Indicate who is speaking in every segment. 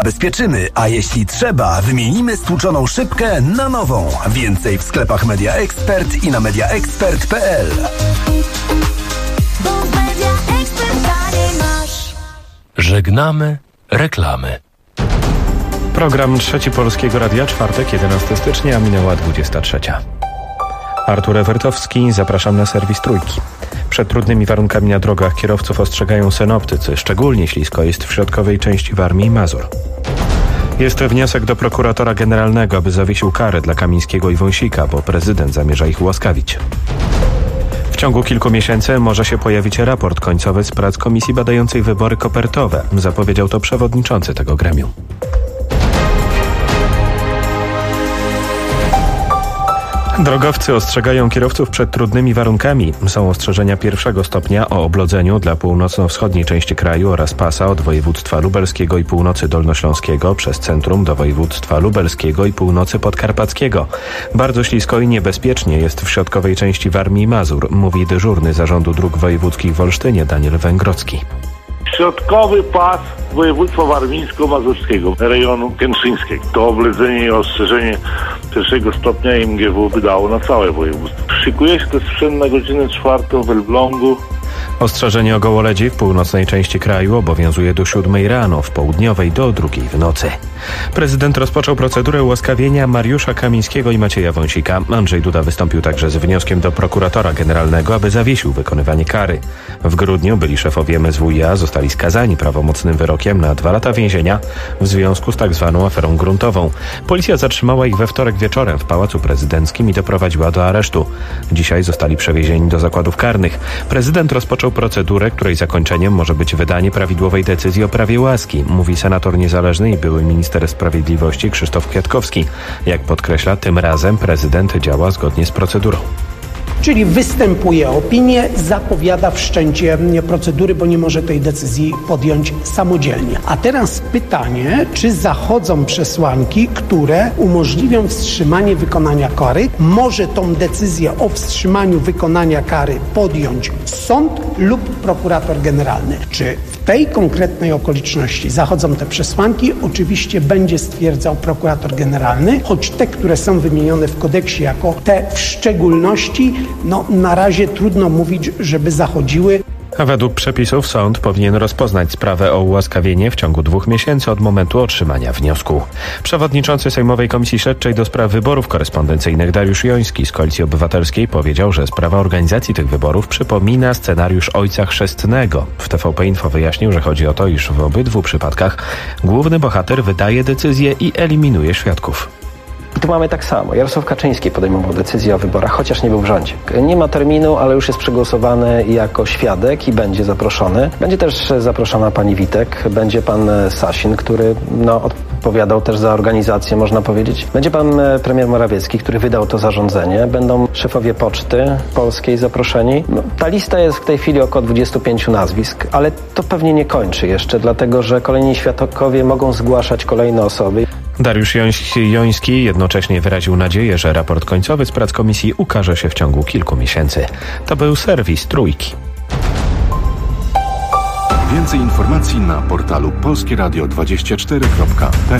Speaker 1: zabezpieczymy, a jeśli trzeba, wymienimy stłuczoną szybkę na nową. Więcej w sklepach Media Expert i na mediaexpert.pl.
Speaker 2: Żegnamy reklamy.
Speaker 3: Program Trzeci Polskiego Radia, czwartek, 11 stycznia, minęła 23. Artur Ewertowski, zapraszam na serwis Trójki. Przed trudnymi warunkami na drogach kierowców ostrzegają synoptycy, szczególnie ślisko jest w środkowej części Warmii i Mazur. Jest wniosek do prokuratora generalnego, aby zawiesił karę dla Kamińskiego i Wąsika, bo prezydent zamierza ich ułaskawić. W ciągu kilku miesięcy może się pojawić raport końcowy z prac komisji badającej wybory kopertowe, zapowiedział to przewodniczący tego gremium. Drogowcy ostrzegają kierowców przed trudnymi warunkami. Są ostrzeżenia pierwszego stopnia o oblodzeniu dla północno-wschodniej części kraju oraz pasa od województwa lubelskiego i północy dolnośląskiego przez centrum do województwa lubelskiego i północy podkarpackiego. Bardzo ślisko i niebezpiecznie jest w środkowej części Warmii i Mazur, mówi dyżurny Zarządu Dróg Wojewódzkich w Olsztynie Daniel Węgrodzki.
Speaker 4: Środkowy pas województwa warmińsko-mazurskiego, rejonu kętrzyńskiego. To obledzenie i ostrzeżenie pierwszego stopnia MGW wydało na całe województwo. Szykuje się też sprzęt na godzinę 4 w Elblągu.
Speaker 3: Ostrzeżenie o gołoledzie w północnej części kraju obowiązuje do 7 rano, w południowej do 2 w nocy. Prezydent rozpoczął procedurę ułaskawienia Mariusza Kamińskiego i Macieja Wąsika. Andrzej Duda wystąpił także z wnioskiem do prokuratora generalnego, aby zawiesił wykonywanie kary. W grudniu byli szefowie MSWiA zostali skazani prawomocnym wyrokiem na 2 lata więzienia w związku z tak zwaną aferą gruntową. Policja zatrzymała ich we wtorek wieczorem w Pałacu Prezydenckim i doprowadziła do aresztu. Dzisiaj zostali przewiezieni do zakładów karnych. Prezydent rozpoczął procedurę, której zakończeniem może być wydanie prawidłowej decyzji o prawie łaski, mówi senator niezależny i były minister sprawiedliwości Krzysztof Kwiatkowski. Jak podkreśla, tym razem prezydent działa zgodnie z procedurą.
Speaker 5: Czyli występuje opinię, zapowiada wszczęcie procedury, bo nie może tej decyzji podjąć samodzielnie. A teraz pytanie, czy zachodzą przesłanki, które umożliwią wstrzymanie wykonania kary? Może tą decyzję o wstrzymaniu wykonania kary podjąć sąd lub prokurator generalny. Czy w tej konkretnej okoliczności zachodzą te przesłanki? Oczywiście będzie stwierdzał prokurator generalny, choć te, które są wymienione w kodeksie jako te w szczególności, na razie trudno mówić, żeby zachodziły.
Speaker 3: A według przepisów sąd powinien rozpoznać sprawę o ułaskawienie w ciągu 2 miesięcy od momentu otrzymania wniosku. Przewodniczący Sejmowej Komisji Śledczej do spraw wyborów korespondencyjnych Dariusz Joński z Koalicji Obywatelskiej powiedział, że sprawa organizacji tych wyborów przypomina scenariusz Ojca Chrzestnego. W TVP Info wyjaśnił, że chodzi o to, iż w obydwu przypadkach główny bohater wydaje decyzję i eliminuje świadków.
Speaker 6: I tu mamy tak samo. Jarosław Kaczyński podejmował decyzję o wyborach, chociaż nie był w rządzie. Nie ma terminu, ale już jest przegłosowany jako świadek i będzie zaproszony. Będzie też zaproszona pani Witek, będzie pan Sasin, który odpowiadał też za organizację, można powiedzieć. Będzie pan premier Morawiecki, który wydał to zarządzenie. Będą szefowie Poczty Polskiej zaproszeni. Ta lista jest w tej chwili około 25 nazwisk, ale to pewnie nie kończy jeszcze, dlatego że kolejni świadkowie mogą zgłaszać kolejne osoby.
Speaker 3: Dariusz Joński jednocześnie wyraził nadzieję, że raport końcowy z prac komisji ukaże się w ciągu kilku miesięcy. To był serwis Trójki.
Speaker 7: Więcej informacji na portalu polskieradio24.pl.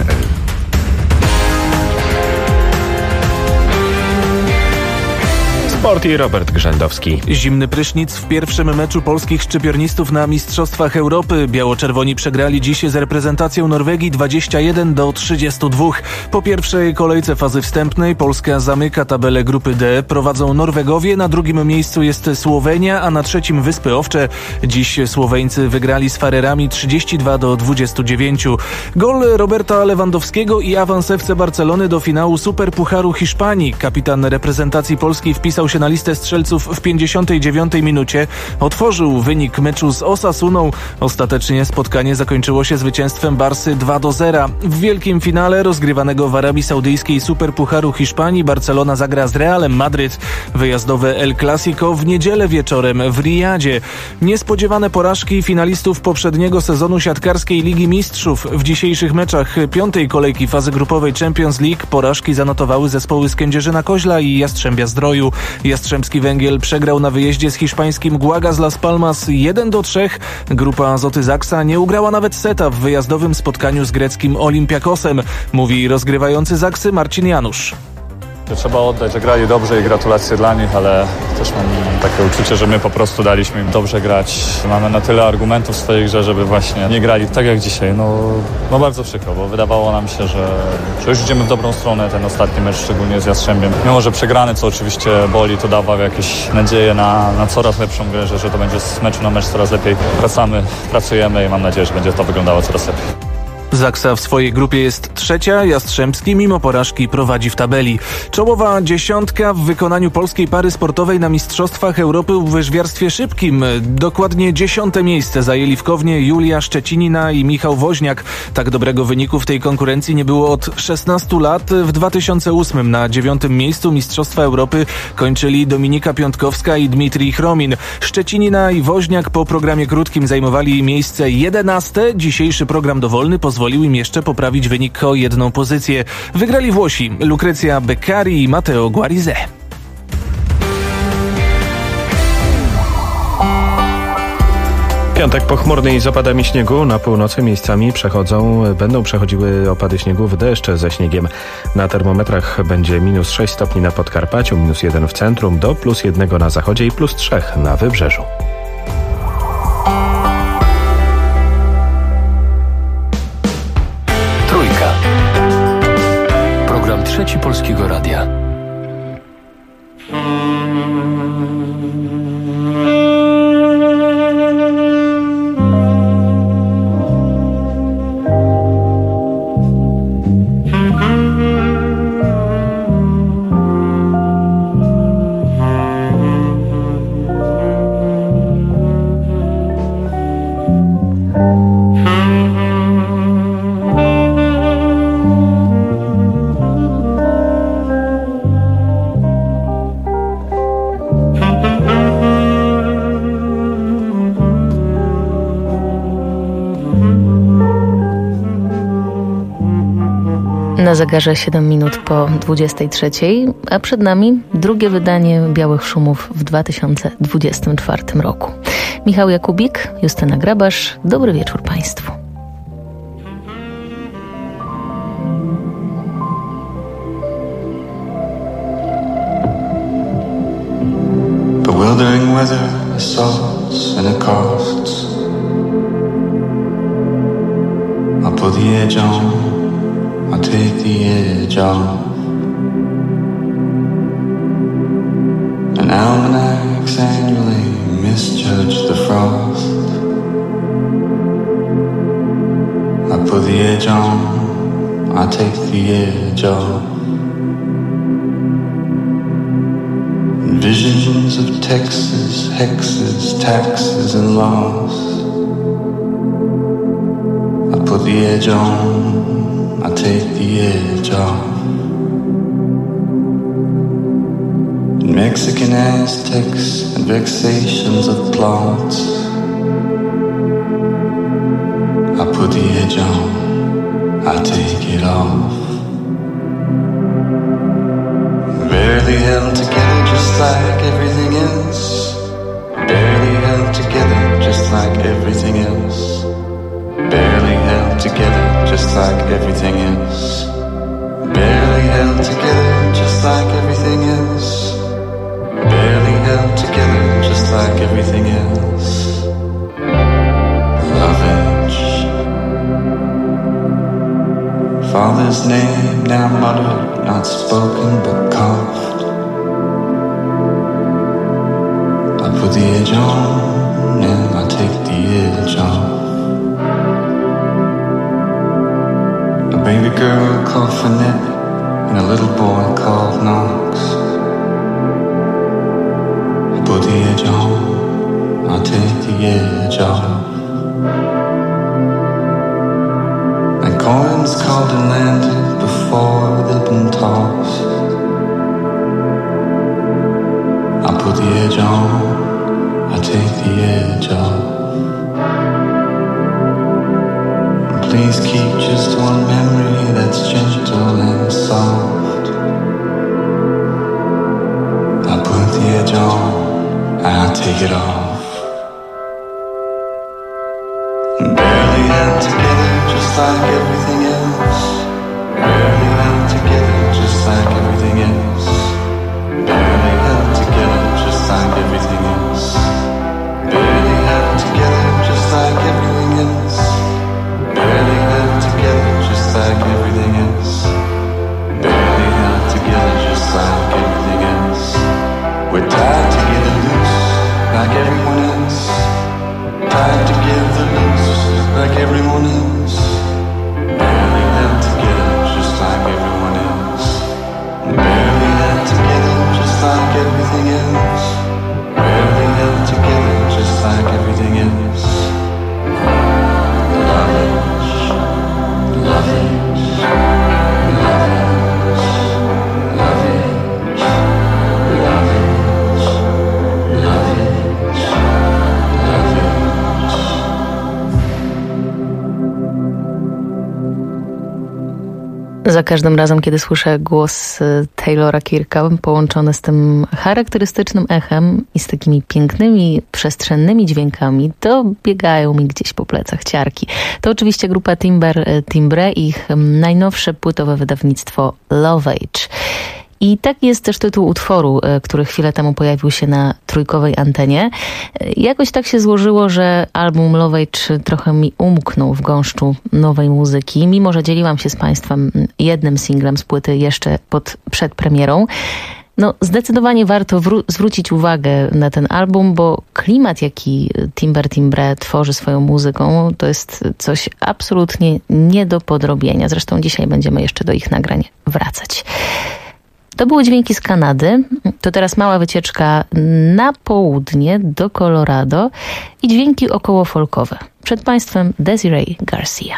Speaker 3: Sport i Robert Grzędowski.
Speaker 8: Zimny prysznic w pierwszym meczu polskich szczypiornistów na Mistrzostwach Europy. Biało-czerwoni przegrali dziś z reprezentacją Norwegii 21-32. Po pierwszej kolejce fazy wstępnej Polska zamyka tabelę grupy D. Prowadzą Norwegowie, na drugim miejscu jest Słowenia, a na trzecim Wyspy Owcze. Dziś Słoweńcy wygrali z Farerami 32-29. Gol Roberta Lewandowskiego i awans FC Barcelony do finału Superpucharu Hiszpanii. Kapitan reprezentacji Polski wpisał się na listę strzelców w 59 minucie. Otworzył wynik meczu z Osasuną. Ostatecznie spotkanie zakończyło się zwycięstwem Barsy 2-0. W wielkim finale rozgrywanego w Arabii Saudyjskiej Superpucharu Hiszpanii Barcelona zagra z Realem Madryt. Wyjazdowe El Clasico w niedzielę wieczorem w Riyadzie. Niespodziewane porażki finalistów poprzedniego sezonu siatkarskiej Ligi Mistrzów. W dzisiejszych meczach piątej kolejki fazy grupowej Champions League porażki zanotowały zespoły z Kędzierzyna-Koźla i Jastrzębia-Zdroju. Jastrzębski Węgiel przegrał na wyjeździe z hiszpańskim Guagas Las Palmas 1-3. Grupa Azoty Zaksa nie ugrała nawet seta w wyjazdowym spotkaniu z greckim Olympiakosem, mówi rozgrywający Zaksy Marcin Janusz.
Speaker 9: Trzeba oddać, że grali dobrze i gratulacje dla nich, ale też mam takie uczucie, że my po prostu daliśmy im dobrze grać. Mamy na tyle argumentów w swojej grze, żeby właśnie nie grali tak jak dzisiaj. No bardzo przykro, bo wydawało nam się, że już idziemy w dobrą stronę, ten ostatni mecz, szczególnie z Jastrzębiem. Mimo że przegrany, co oczywiście boli, to dawał jakieś nadzieję na coraz lepszą grę, że to będzie z meczu na mecz coraz lepiej. Pracujemy i mam nadzieję, że będzie to wyglądało coraz lepiej.
Speaker 8: Zaksa w swojej grupie jest trzecia, Jastrzębski mimo porażki prowadzi w tabeli. Czołowa dziesiątka w wykonaniu polskiej pary sportowej na Mistrzostwach Europy w łyżwiarstwie szybkim. Dokładnie 10. miejsce zajęli w Kownie Julia Szczecinina i Michał Woźniak. Tak dobrego wyniku w tej konkurencji nie było od 16 lat. W 2008 na 9. miejscu Mistrzostwa Europy kończyli Dominika Piątkowska i Dmitrij Chromin. Szczecinina i Woźniak po programie krótkim zajmowali miejsce 11. Dzisiejszy program dowolny pozwolił im jeszcze poprawić wynik o 1 pozycję. Wygrali Włosi Lucrezia Beccari i Matteo Guarizet.
Speaker 3: Piątek pochmurny i z opadami śniegu. Na północy miejscami będą przechodziły opady śniegu w deszcz ze śniegiem. Na termometrach będzie -6 stopni na Podkarpaciu, -1 w centrum, do +1 na zachodzie i +3 na wybrzeżu.
Speaker 2: Program Trzeci Polskiego Radia.
Speaker 10: Na zegarze 7 minut po 23, a przed nami drugie wydanie Białych Szumów w 2024 roku. Michał Jakubik, Justyna Grabasz, dobry wieczór Państwu.
Speaker 11: Bewildering weather, assaults and it costs. I'll put the edge on. I'll take the edge off. And almanacs annually misjudge the frost. I put the edge on, I take the edge off. And visions of Texas, hexes, taxes and laws. I put the edge on, I take the edge off. Mexican Aztecs and vexations of plots. I put the edge on, I take it off. Barely held together just like everything else. Barely held together just like everything else. Barely held together just like everything else. Barely held together just like everything else. Barely held together just like everything else. Lovage. Father's name now muttered, not spoken but coughed. I put the edge on and I take the edge off. A baby girl called Finette and a little boy called Knox. I put the edge on, I take the edge off. And coins called and landed before they'd been tossed. I put the edge on, I take the edge off. Please keep just one memory that's gentle and soft. I put the
Speaker 10: Za każdym razem, kiedy słyszę głos Taylora Kirka połączony z tym charakterystycznym echem i z takimi pięknymi, przestrzennymi dźwiękami, to biegają mi gdzieś po plecach ciarki. To oczywiście grupa Timbre, ich najnowsze płytowe wydawnictwo Love Age. I taki jest też tytuł utworu, który chwilę temu pojawił się na trójkowej antenie. Jakoś tak się złożyło, że album Love Age trochę mi umknął w gąszczu nowej muzyki, mimo że dzieliłam się z Państwem jednym singlem z płyty jeszcze przed premierą. No, zdecydowanie warto zwrócić uwagę na ten album, bo klimat, jaki Timbre tworzy swoją muzyką, to jest coś absolutnie nie do podrobienia. Zresztą dzisiaj będziemy jeszcze do ich nagrań wracać. To były dźwięki z Kanady, to teraz mała wycieczka na południe do Colorado i dźwięki około folkowe. Przed Państwem Desiree Garcia.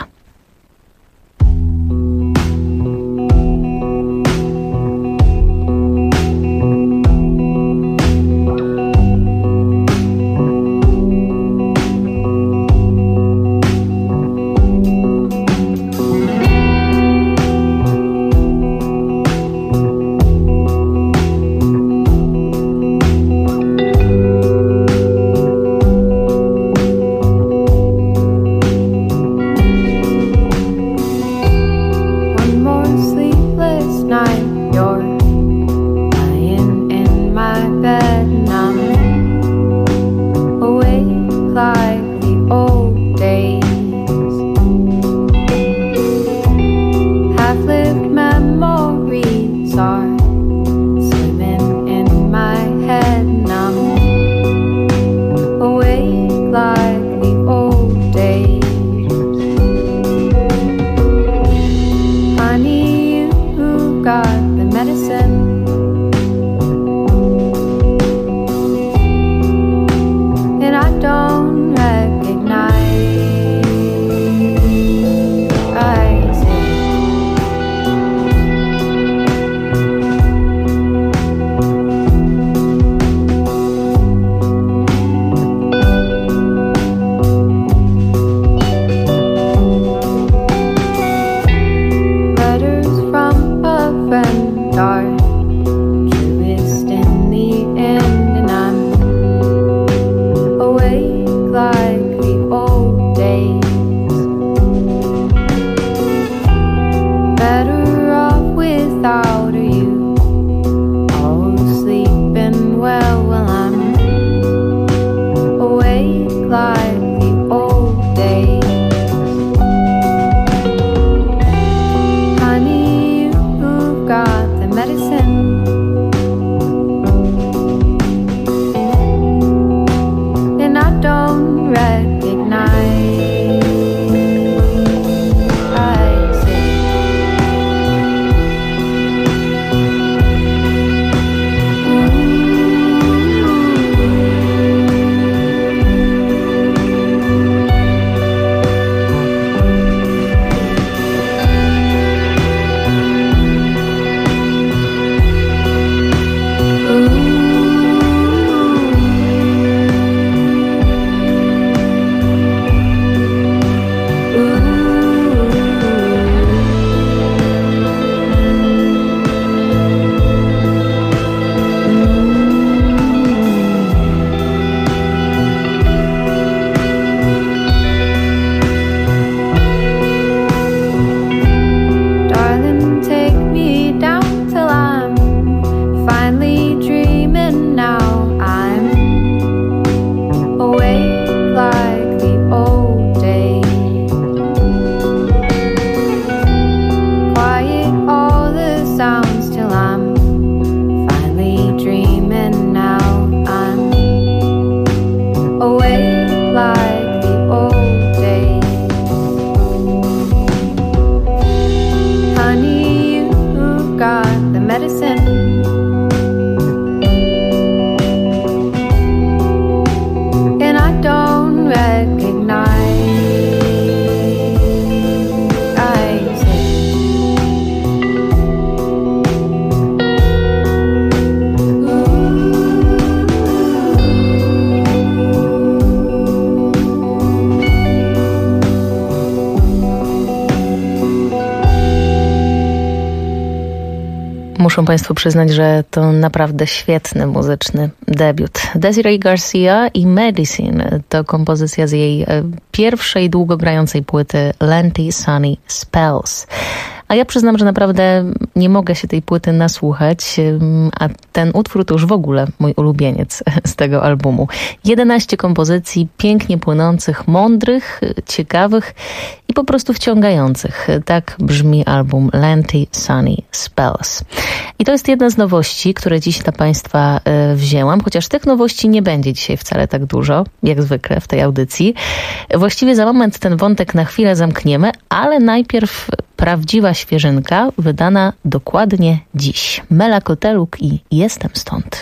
Speaker 10: Muszę Państwu przyznać, że to naprawdę świetny muzyczny debiut. Desiree Garcia i Medicine to kompozycja z jej pierwszej długogrającej płyty Lenti Sunny Spells. A ja przyznam, że naprawdę nie mogę się tej płyty nasłuchać, a ten utwór to już w ogóle mój ulubieniec z tego albumu. 11 kompozycji pięknie płynących, mądrych, ciekawych i po prostu wciągających. Tak brzmi album Lenti Sunny Spells. I to jest jedna z nowości, które dziś dla Państwa wzięłam, chociaż tych nowości nie będzie dzisiaj wcale tak dużo, jak zwykle w tej audycji. Właściwie za moment ten wątek na chwilę zamkniemy, ale najpierw prawdziwa świeżynka, wydana dokładnie dziś. Mela Koteluk i Jestem stąd.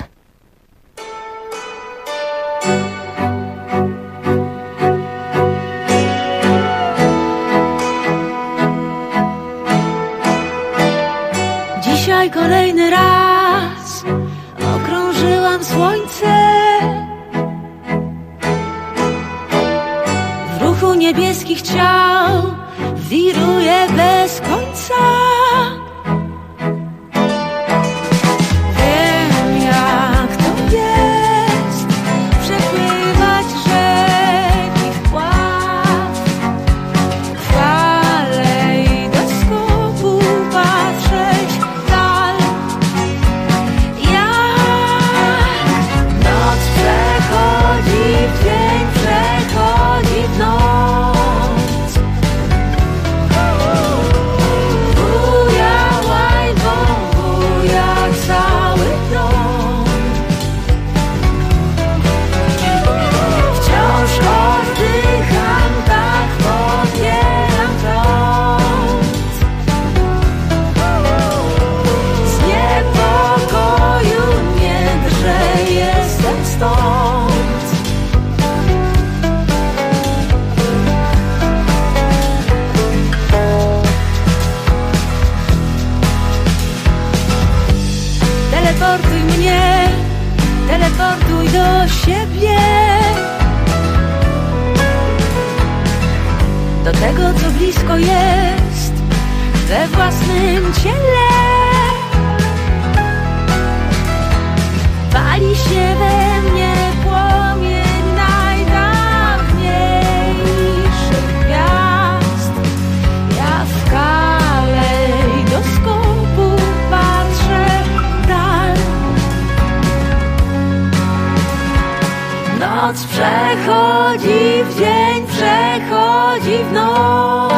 Speaker 12: Dzisiaj kolejny raz okrążyłam słońce. W ruchu niebieskich ciał wiruje bez końca. Wiem, jak to jest przepływać rzeki wpław, fale i do skoku patrzeć w dal. Jak noc przechodzi w dzień, przechodzi w noc. Teleportuj mnie, teleportuj do siebie, do tego, co blisko jest we własnym ciele. Pali się we mnie płomień najdawniejszych gwiazd. Ja w kalejdoskopu patrzę w dal. Noc przechodzi w dzień, przechodzi w noc.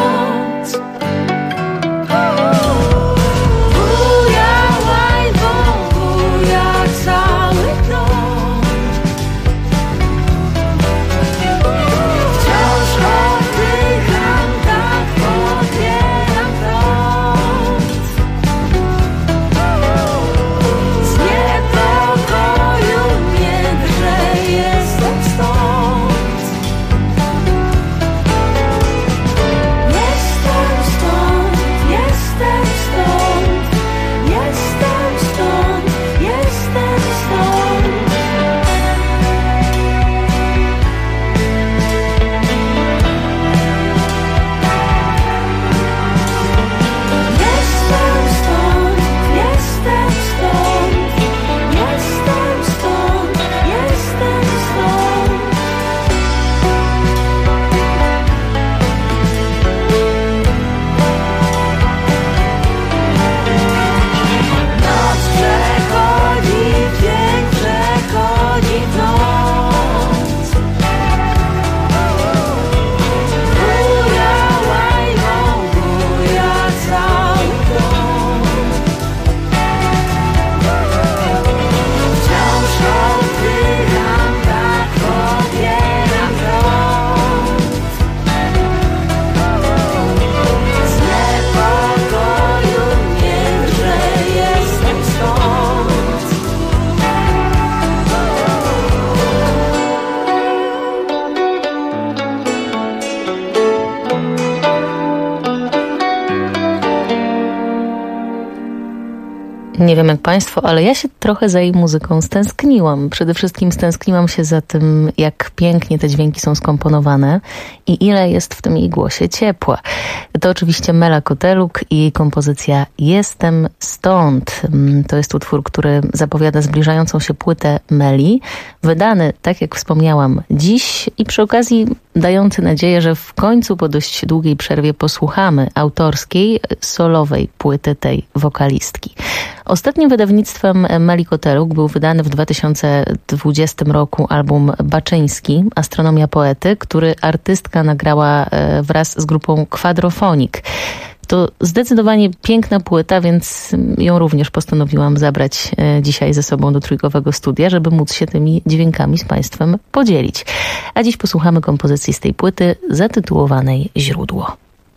Speaker 10: Nie wiem jak państwo, ale ja się trochę za jej muzyką stęskniłam. Przede wszystkim stęskniłam się za tym, jak pięknie te dźwięki są skomponowane i ile jest w tym jej głosie ciepła. To oczywiście Mela Koteluk i jej kompozycja Jestem stąd. To jest utwór, który zapowiada zbliżającą się płytę Meli, wydany, tak jak wspomniałam, dziś i przy okazji dający nadzieję, że w końcu po dość długiej przerwie posłuchamy autorskiej, solowej płyty tej wokalistki. Ostatnim wydawnictwem Meli Koteluk był wydany w 2020 roku album Baczyński, Astronomia Poety, który artystka nagrała wraz z grupą Quadrofonik. To zdecydowanie piękna płyta, więc ją również postanowiłam zabrać dzisiaj ze sobą do Trójkowego Studia, żeby móc się tymi dźwiękami z państwem podzielić. A dziś posłuchamy kompozycji z tej płyty zatytułowanej Źródło.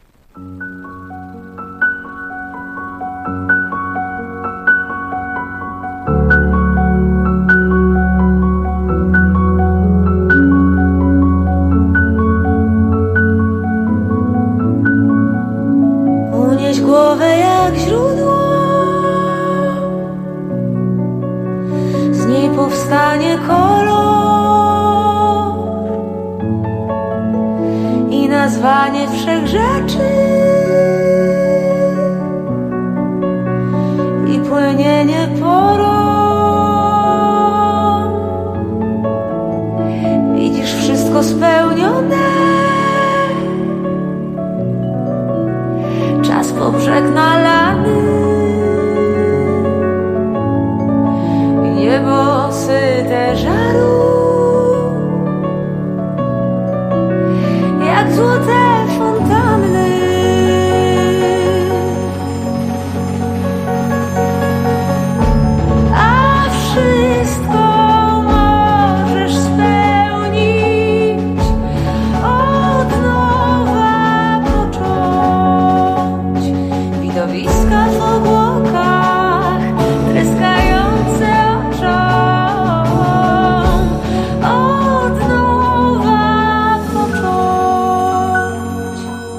Speaker 12: Głowę jak źródło, z niej powstanie kolor i nazwanie wszechrzeczy i płynienie porą. Widzisz wszystko spełnione, czas po brzeg nalany, niebo syte żaru, jak złote fontanny. A wszystko możesz spełnić, od nowa począć. Widowiska w obłokach, tryskające oczom, od nowa począć.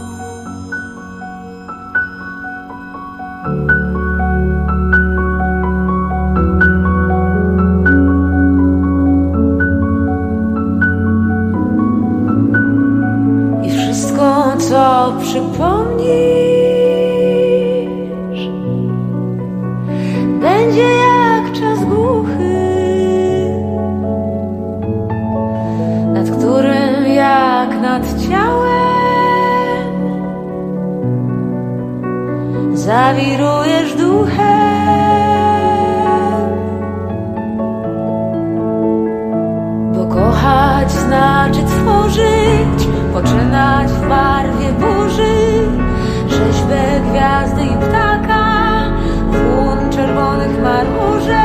Speaker 12: I wszystko, co przypomnisz, będzie jak czas głuchy, nad którym jak nad ciałem zawirujesz duchem. Bo kochać znaczy tworzyć, poczynać w barwie burzy, rzeźbę gwiazdy i ptaka, chłód czerwonych marmurze.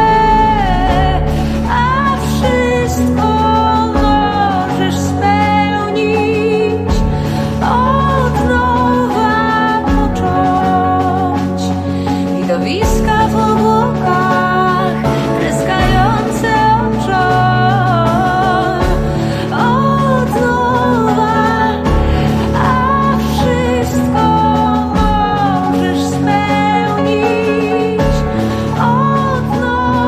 Speaker 12: A wszystko możesz spełnić, od nowa począć. Widowiska w obłokach, tryskające oczom, od nowa. A wszystko możesz spełnić, od nowa.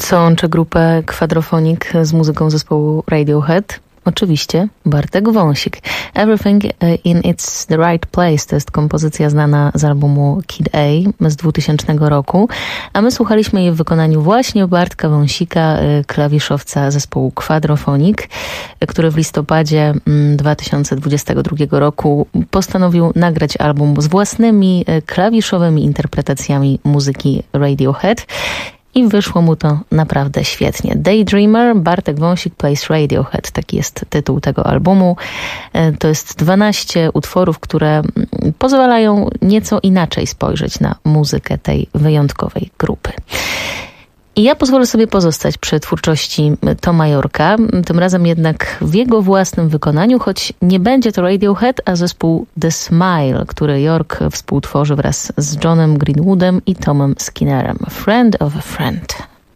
Speaker 10: Co łączy grupę Quadrophonic z muzyką zespołu Radiohead? Oczywiście Bartek Wąsik. Everything in It's the Right Place to jest kompozycja znana z albumu Kid A z 2000 roku, a my słuchaliśmy jej w wykonaniu właśnie Bartka Wąsika, klawiszowca zespołu Quadrophonic, który w listopadzie 2022 roku postanowił nagrać album z własnymi klawiszowymi interpretacjami muzyki Radiohead. I wyszło mu to naprawdę świetnie. Daydreamer, Bartek Wąsik plays Radiohead. Taki jest tytuł tego albumu. To jest 12 utworów, które pozwalają nieco inaczej spojrzeć na muzykę tej wyjątkowej grupy. I ja pozwolę sobie pozostać przy twórczości Toma Yorka, tym razem jednak w jego własnym wykonaniu, choć nie będzie to Radiohead, a zespół The Smile, który York współtworzy wraz z Johnem Greenwoodem i Tomem Skinnerem. Friend of a Friend.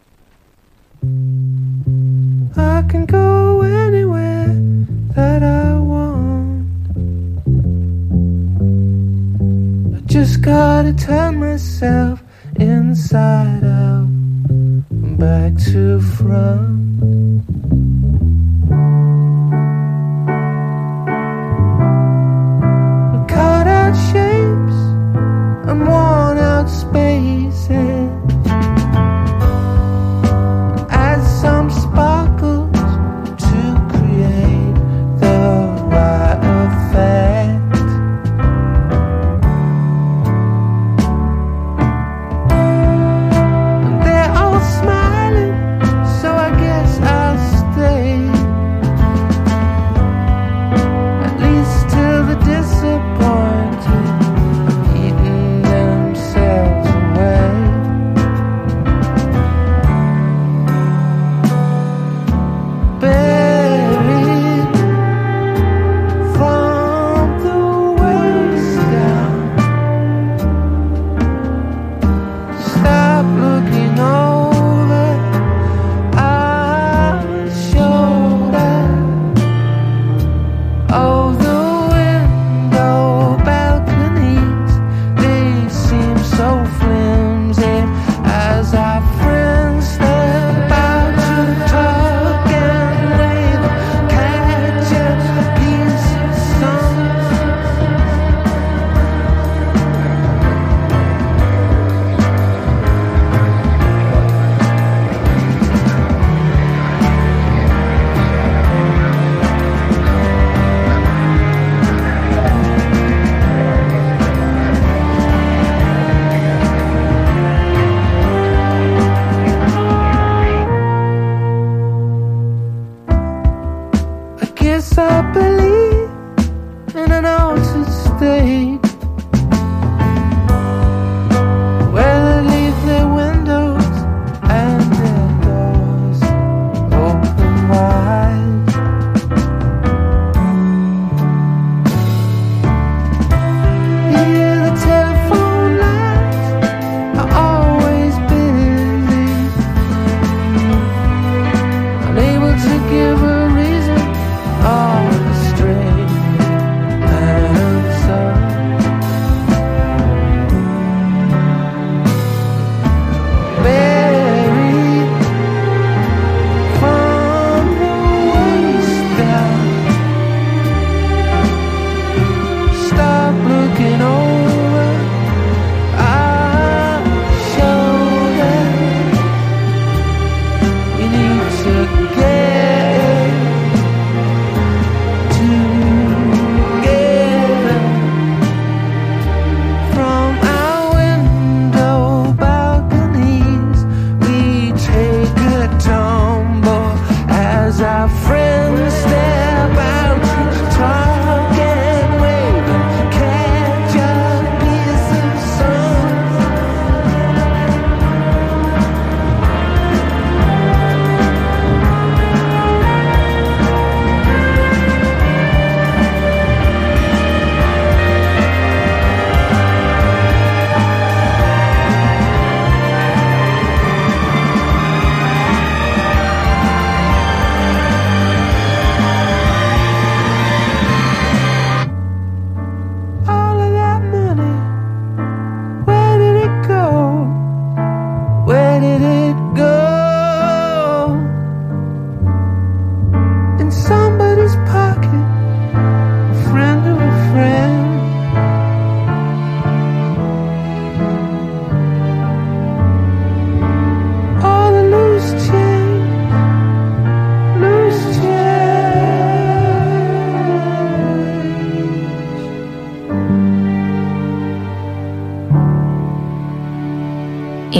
Speaker 13: I can go anywhere that I want. I just gotta turn myself inside out. Back to front. Cut out shapes and worn out spaces. Add some sparkles to create the right effect.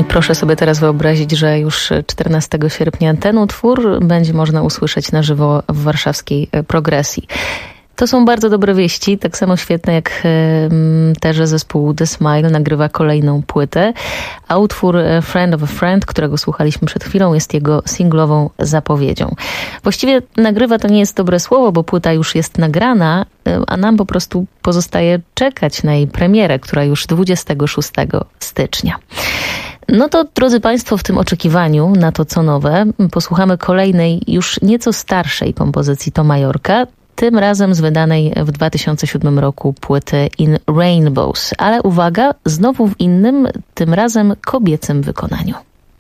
Speaker 10: I proszę sobie teraz wyobrazić, że już 14 sierpnia ten utwór będzie można usłyszeć na żywo w warszawskiej Progresji. To są bardzo dobre wieści, tak samo świetne jak te, że zespół The Smile nagrywa kolejną płytę, a utwór Friend of a Friend, którego słuchaliśmy przed chwilą, jest jego singlową zapowiedzią. Właściwie nagrywa to nie jest dobre słowo, bo płyta już jest nagrana, a nam po prostu pozostaje czekać na jej premierę, która już 26 stycznia. No to, drodzy Państwo, w tym oczekiwaniu na to, co nowe, posłuchamy kolejnej, już nieco starszej kompozycji Toma Yorka, tym razem z wydanej w 2007 roku płyty In Rainbows. Ale uwaga, znowu w innym, tym razem kobiecym wykonaniu.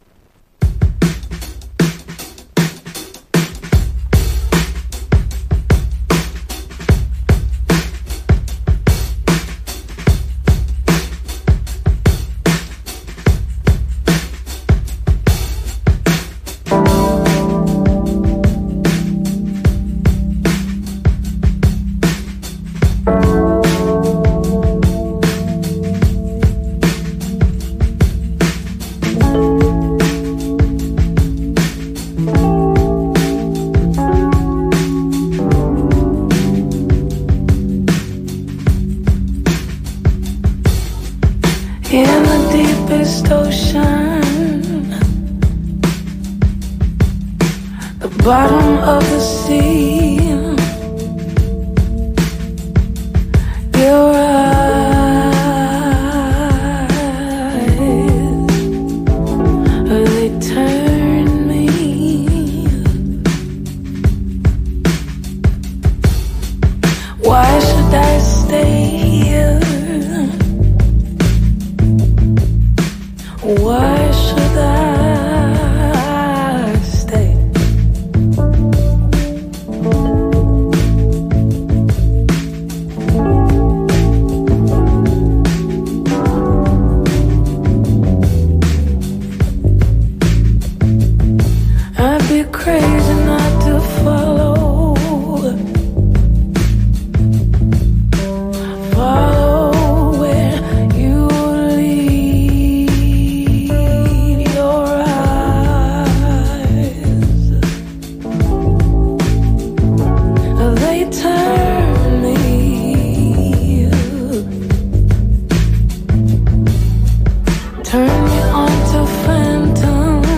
Speaker 12: Bottom of the sea, your eyes, they turn me. Why should I stay here? Why should I? Crazy not to follow where you lead your eyes. They turn me, turn me onto phantom.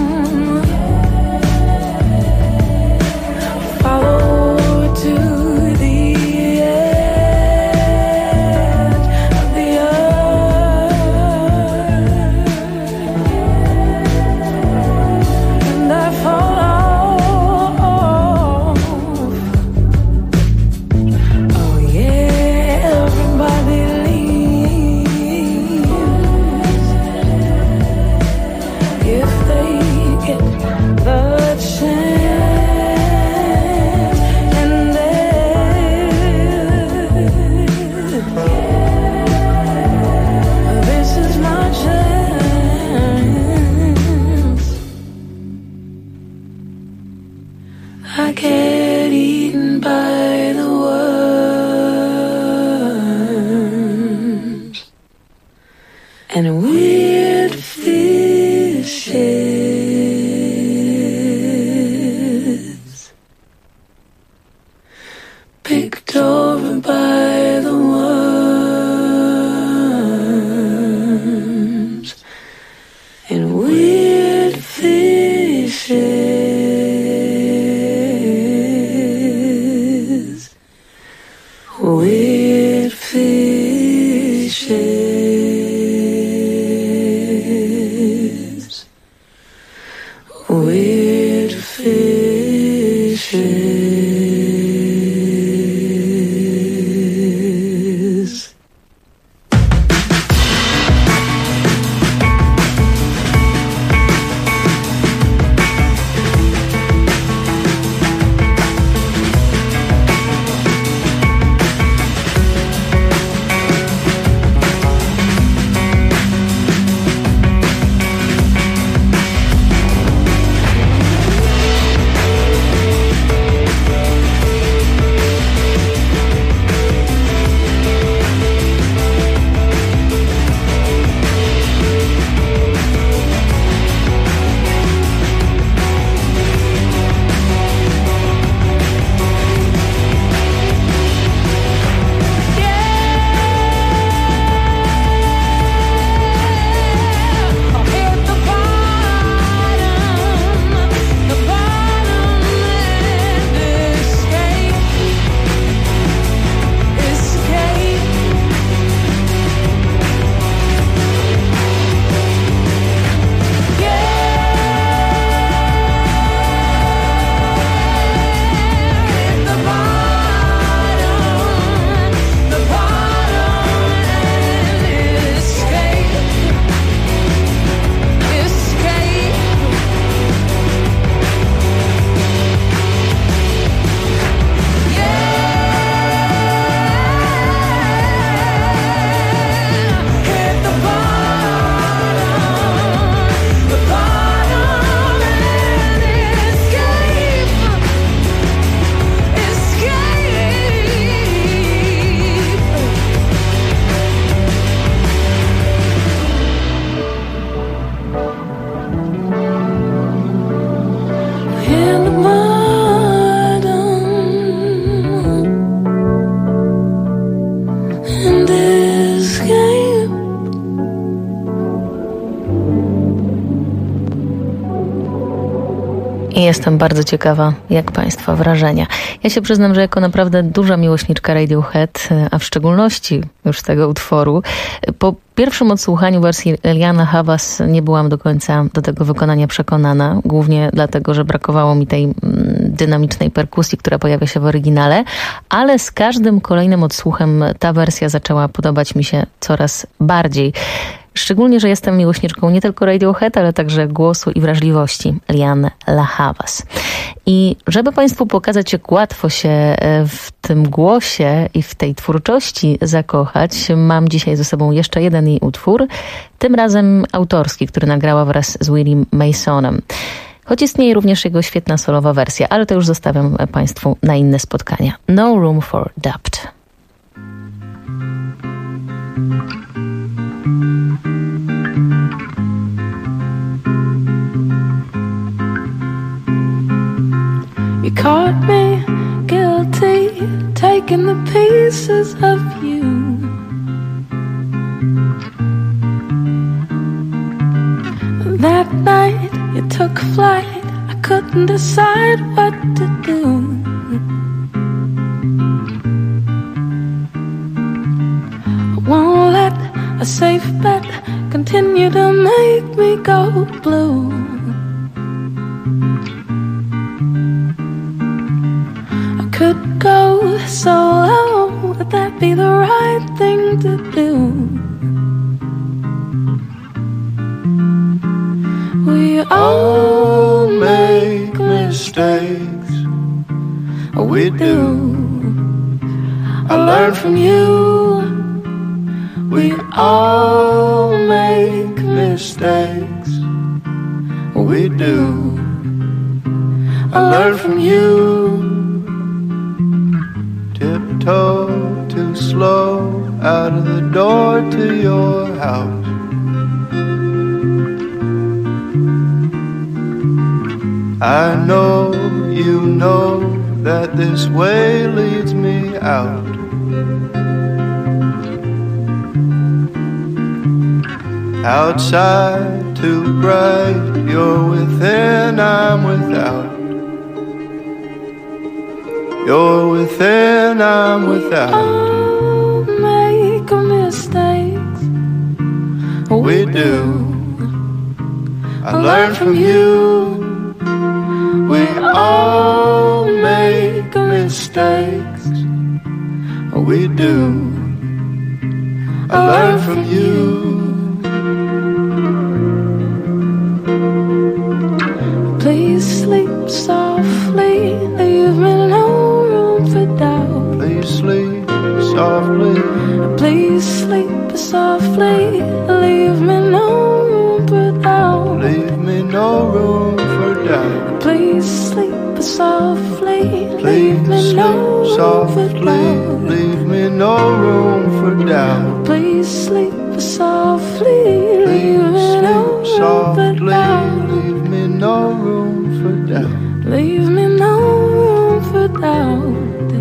Speaker 12: I get eaten by the worms and weird fishes, picked over by the worms and weird fishes. Weird fishes, weird fishes.
Speaker 10: jestem bardzo ciekawa, jak Państwa wrażenia. Ja się przyznam, że jako naprawdę duża miłośniczka Radiohead, a w szczególności już tego utworu, po pierwszym odsłuchaniu wersji Liana Havas nie byłam do końca do tego wykonania przekonana, głównie dlatego, że brakowało mi tej dynamicznej perkusji, która pojawia się w oryginale, ale z każdym kolejnym odsłuchem ta wersja zaczęła podobać mi się coraz bardziej. Szczególnie, że jestem miłośniczką nie tylko Radiohead, ale także głosu i wrażliwości Lian Havas. I żeby Państwu pokazać, jak łatwo się w tym głosie i w tej twórczości zakochać, mam dzisiaj ze sobą jeszcze jeden jej utwór, tym razem autorski, który nagrała wraz z Willie Masonem. Choć istnieje również jego świetna solowa wersja, ale to już zostawiam Państwu na inne spotkania. No Room for Doubt.
Speaker 12: You caught me guilty, taking the pieces of you. That night you took flight, I couldn't decide what to do. I won't let a safe bet continue to make me go blue. Could go so low, would that be the right thing to do? We all make mistakes, we do. I learn from you. We all make mistakes, we do. I learn from you. Tiptoe too slow out of the door to your house. I know you know that this way leads me out. Outside too bright, you're within, I'm without. You're within, I'm without. All make mistakes, we do. I learn from you. We all make mistakes, we do. I learn from you. Please sleep softly, leave me no room for doubt. Please sleep softly. Please sleep softly, leave me no room for doubt. Leave me no room for doubt. Please sleep softly, leave me no room for doubt. Leave me no room for doubt. Please sleep softly, leave me no room for doubt. Leave me no room for doubt. Leave me no room for doubt.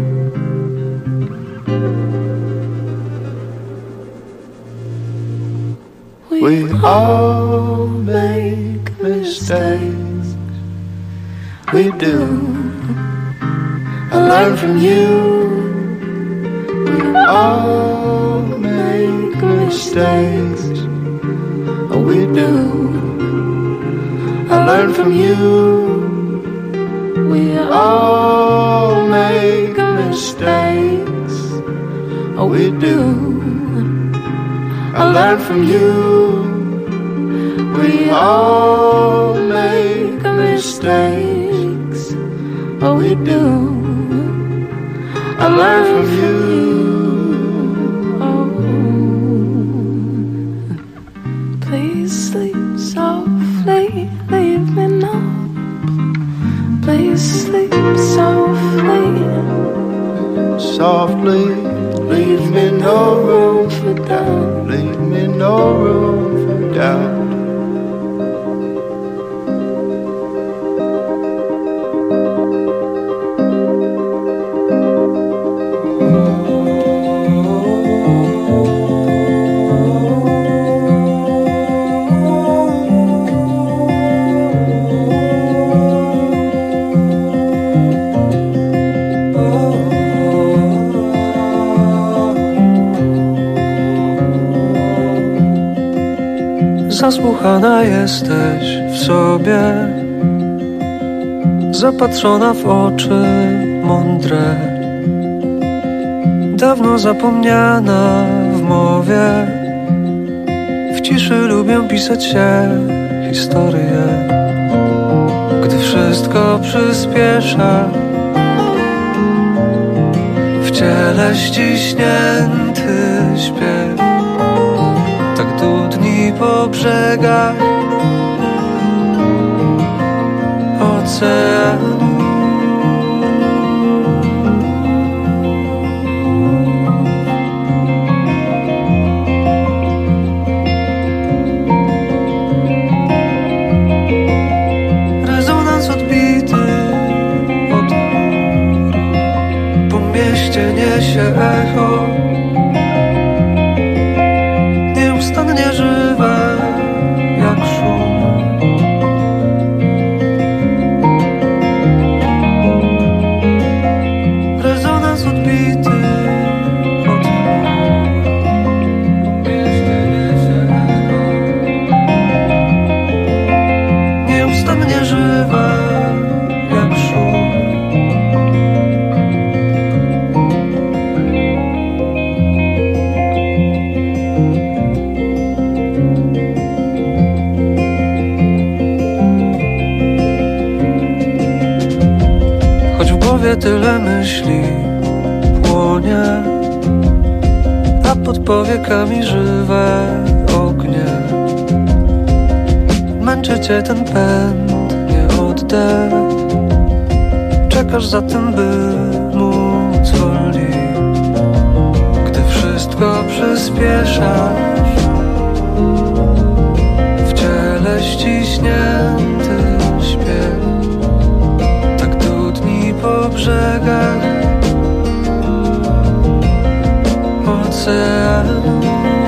Speaker 12: We all make mistakes, we do. I learn from you. We all make mistakes, we do. I learn from you. We all make mistakes, we do. I learn from you. We all make mistakes, we do. I learn from you. Please sleep softly, leave me no. Please sleep softly, softly, leave me no room for doubt. Leave me no room for doubt.
Speaker 14: Zasłuchana jesteś w sobie, zapatrzona w oczy mądre, dawno zapomniana w mowie. W ciszy lubię pisać się historie, gdy wszystko przyspiesza. W ciele ściśnięty śpiew, tak dudni po brzegach oceanu. Rezonans odbity od chmur, po mieście niesie echo, nieustannie żywe jak szum. Rezonans odbity od chmur, po mieście niesie echo, nieustannie żywe jak szum. Tyle myśli płonie, a pod powiekami żywe ognie. Męczy cię ten pęd, nie oddech. Czekasz za tym, by móc wolniej. Gdy wszystko przyspiesza, w ciele ściśnięty śpiew, po brzegach oceanu.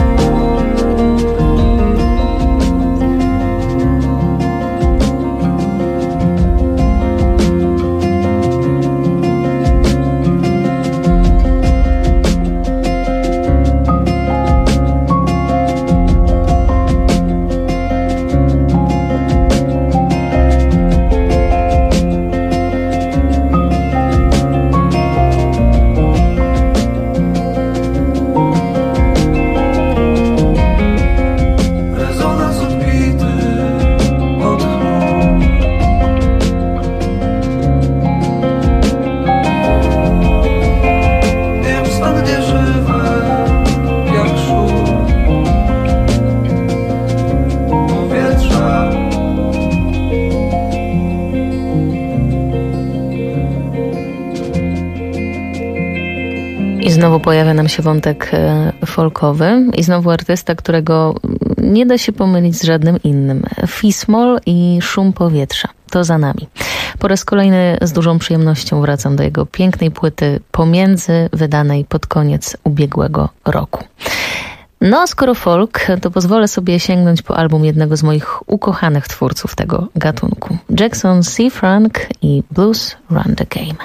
Speaker 10: Znowu pojawia nam się wątek folkowy i znowu artysta, którego nie da się pomylić z żadnym innym. Fismol i Szum powietrza. To za nami. Po raz kolejny z dużą przyjemnością wracam do jego pięknej płyty Pomiędzy, wydanej pod koniec ubiegłego roku. No a skoro folk, to pozwolę sobie sięgnąć po album jednego z moich ukochanych twórców tego gatunku. Jackson C. Frank i Blues Run the Game.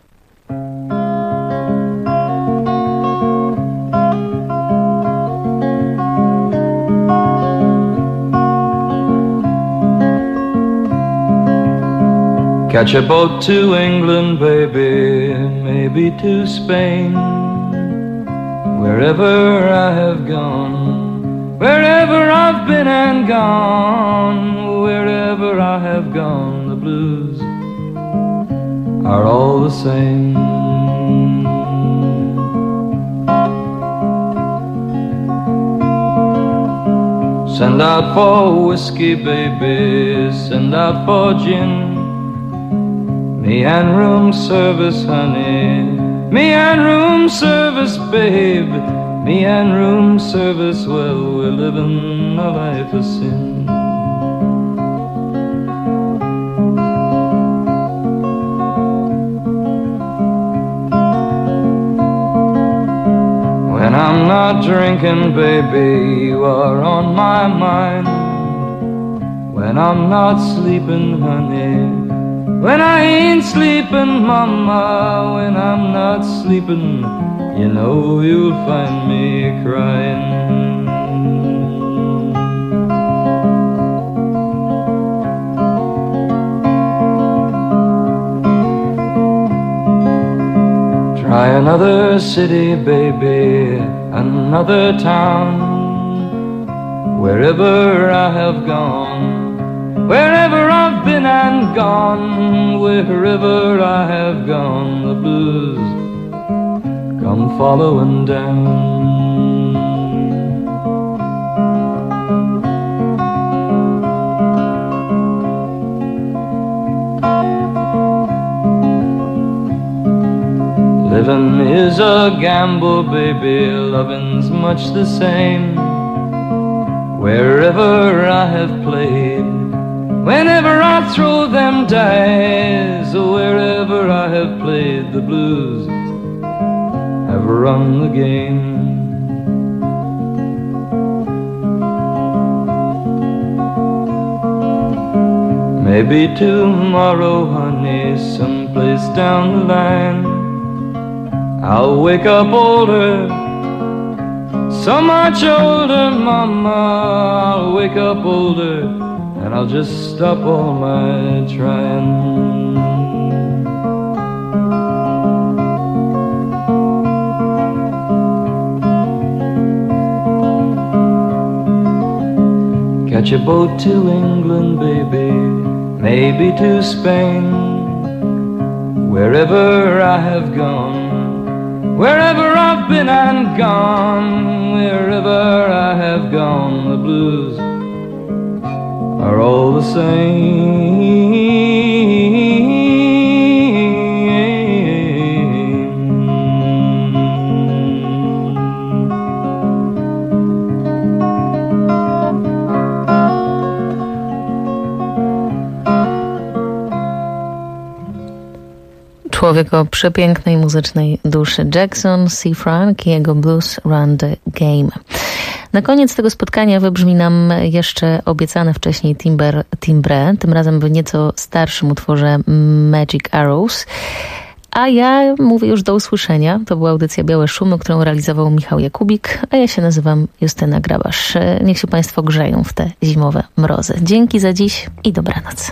Speaker 15: Catch a boat to England, baby, maybe to Spain. Wherever I have gone, wherever I've been and gone, wherever I have gone, the blues are all the same. Send out for whiskey, baby, send out for gin. Me and room service, honey, me and room service, babe, me and room service, well, we're living a life of sin. When I'm not drinking, baby, you are on my mind. When I'm not sleeping, honey, when I ain't sleeping, mama, when I'm not sleeping, you know you'll find me crying. Try another city, baby, another town. Wherever I have gone, wherever I've been and gone, wherever I have gone, the blues come following down. Living is a gamble, baby, loving's much the same. Wherever I have played, whenever I throw them dice, wherever I have played, the blues have run the game. Maybe tomorrow, honey, someplace down the line, I'll wake up older, so much older, mama. I'll wake up older, and I'll just stop all my trying. Catch a boat to England, baby, maybe to Spain. Wherever I have gone, wherever I've been and gone, wherever I have gone, the blues are all the same.
Speaker 10: Człowiek o przepięknej muzycznej duszy. Jackson C. Frank i jego Blues Run the Game. Na koniec tego spotkania wybrzmi nam jeszcze obiecane wcześniej timbre, tym razem w nieco starszym utworze Magic Arrows. A ja mówię już do usłyszenia. To była audycja Białe Szumy, którą realizował Michał Jakubik, a ja się nazywam Justyna Grabasz. Niech się Państwo grzeją w te zimowe mrozy. Dzięki za dziś i dobranoc.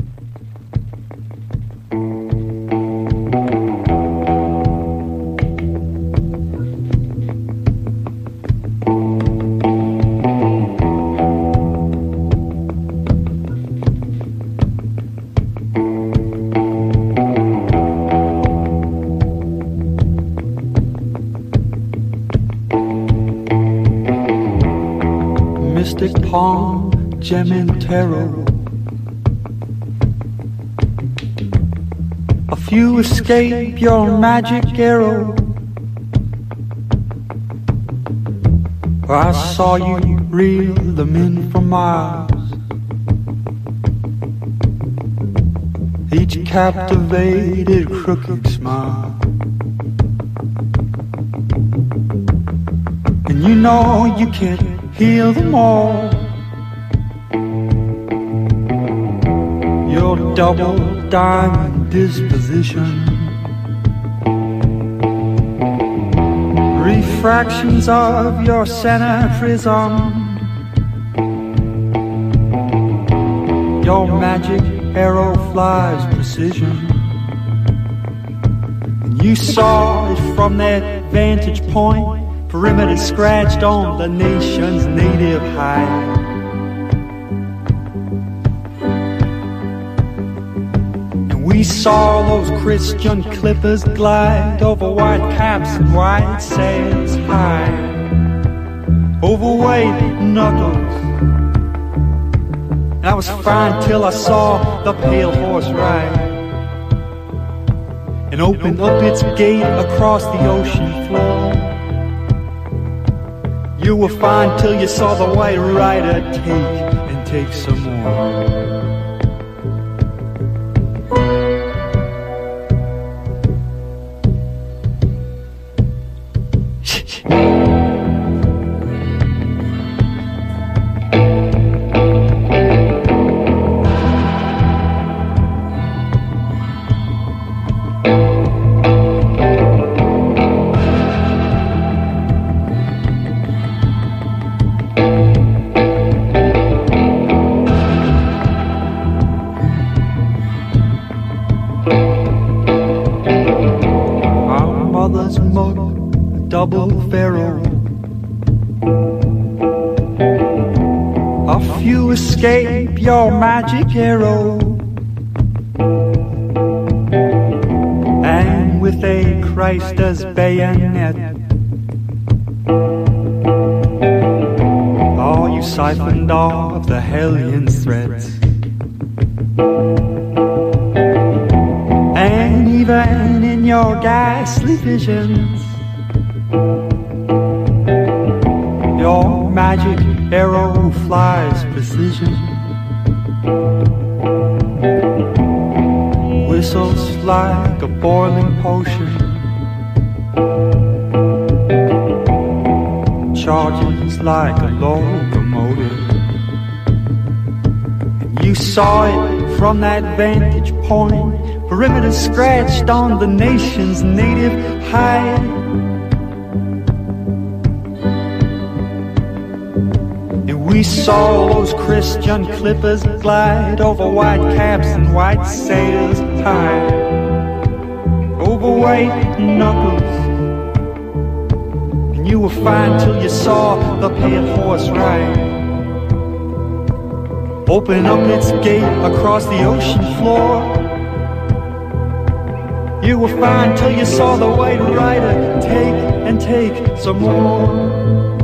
Speaker 16: Mystic palm, gem and tarot. A few escape your magic arrow. I saw you reel them in from miles, each captivated crooked smile. And you know you can't heal them all. Your double diamond disposition, refractions of your center prism, your magic arrow flies precision. And you saw it from that vantage point, perimeter scratched on the nation's native hide. And we saw those Christian clippers glide over white caps and white sails high, overweight knuckles. And I was fine till I saw the pale horse ride and open up its gate across the ocean floor. You were fine till you saw the white rider take some more. double barrel. A few escape your magic arrow, and with a Christ as bayonet, all you siphoned off the hellion's threats. And even in your ghastly visions, your magic arrow flies precision, whistles like a boiling potion, charges like a locomotive. And you saw it from that vantage point, perimeter scratched on the nation's native hide. We saw those Christian clippers glide over white caps and white sails tied over white knuckles. And you were fine till you saw the pale horse ride open up its gate across the ocean floor. You were fine till you saw the white rider take and take some more.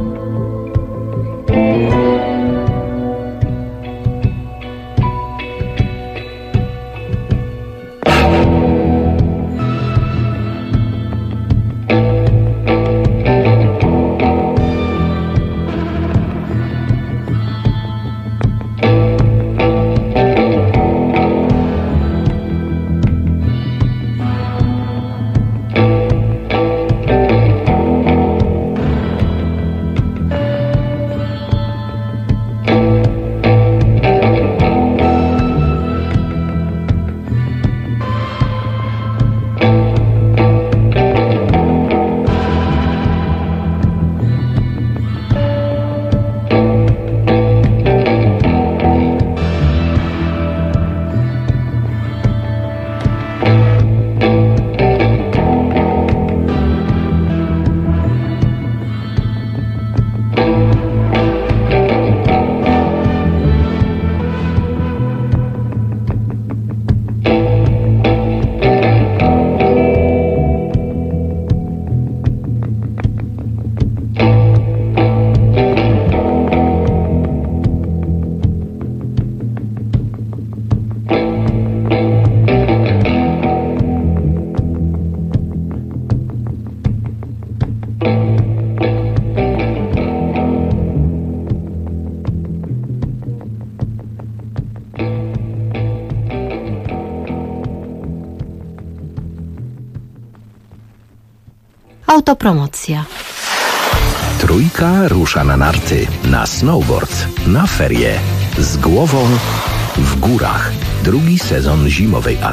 Speaker 17: Autopromocja.
Speaker 18: Trójka rusza na narty, na snowboard, na ferie. Z głową w górach. Drugi sezon zimowej